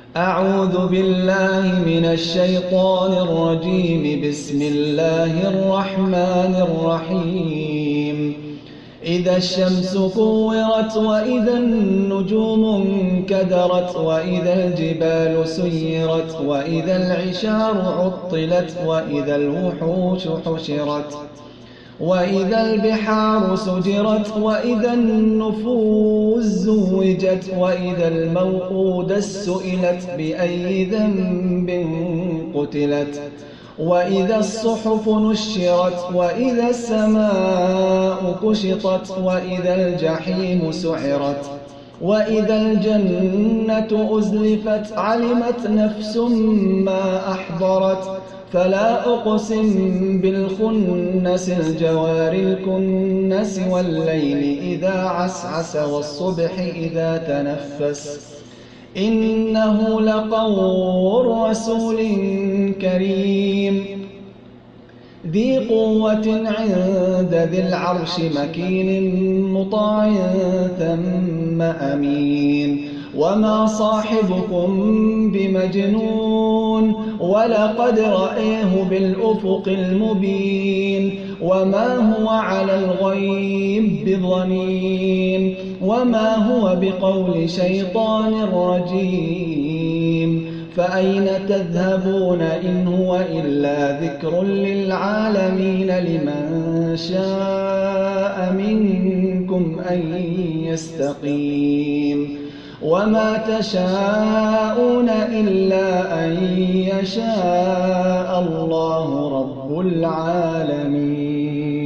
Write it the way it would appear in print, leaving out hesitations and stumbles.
أعوذ بالله من الشيطان الرجيم. بسم الله الرحمن الرحيم. إذا الشمس كورت وإذا النجوم انكدرت وإذا الجبال سيرت وإذا العشار عطلت وإذا الوحوش حشرت وإذا البحار سجرت وإذا النفوس زوجت وإذا الموءودة سئلت بأي ذنب قتلت وإذا الصحف نشرت وإذا السماء كشطت وإذا الجحيم سعرت وإذا الجنة أزلفت علمت نفس ما أحضرت فلا أقسم بالخنس الجوار الكنس والليل إذا عسعس والصبح إذا تنفس إنه لقول رسول كريم ذي قوة عند ذي العرش مكين مطاع ثم أمين وما صاحبكم بمجنون ولقد رأيه بالأفق المبين وما هو على الغيب بضنين وما هو بقول شيطان رجيم فأين تذهبون إن هو إلا ذكر للعالمين لمن شاء منكم أن يستقيم وما تشاءون إلا أن يشاء الله رب العالمين.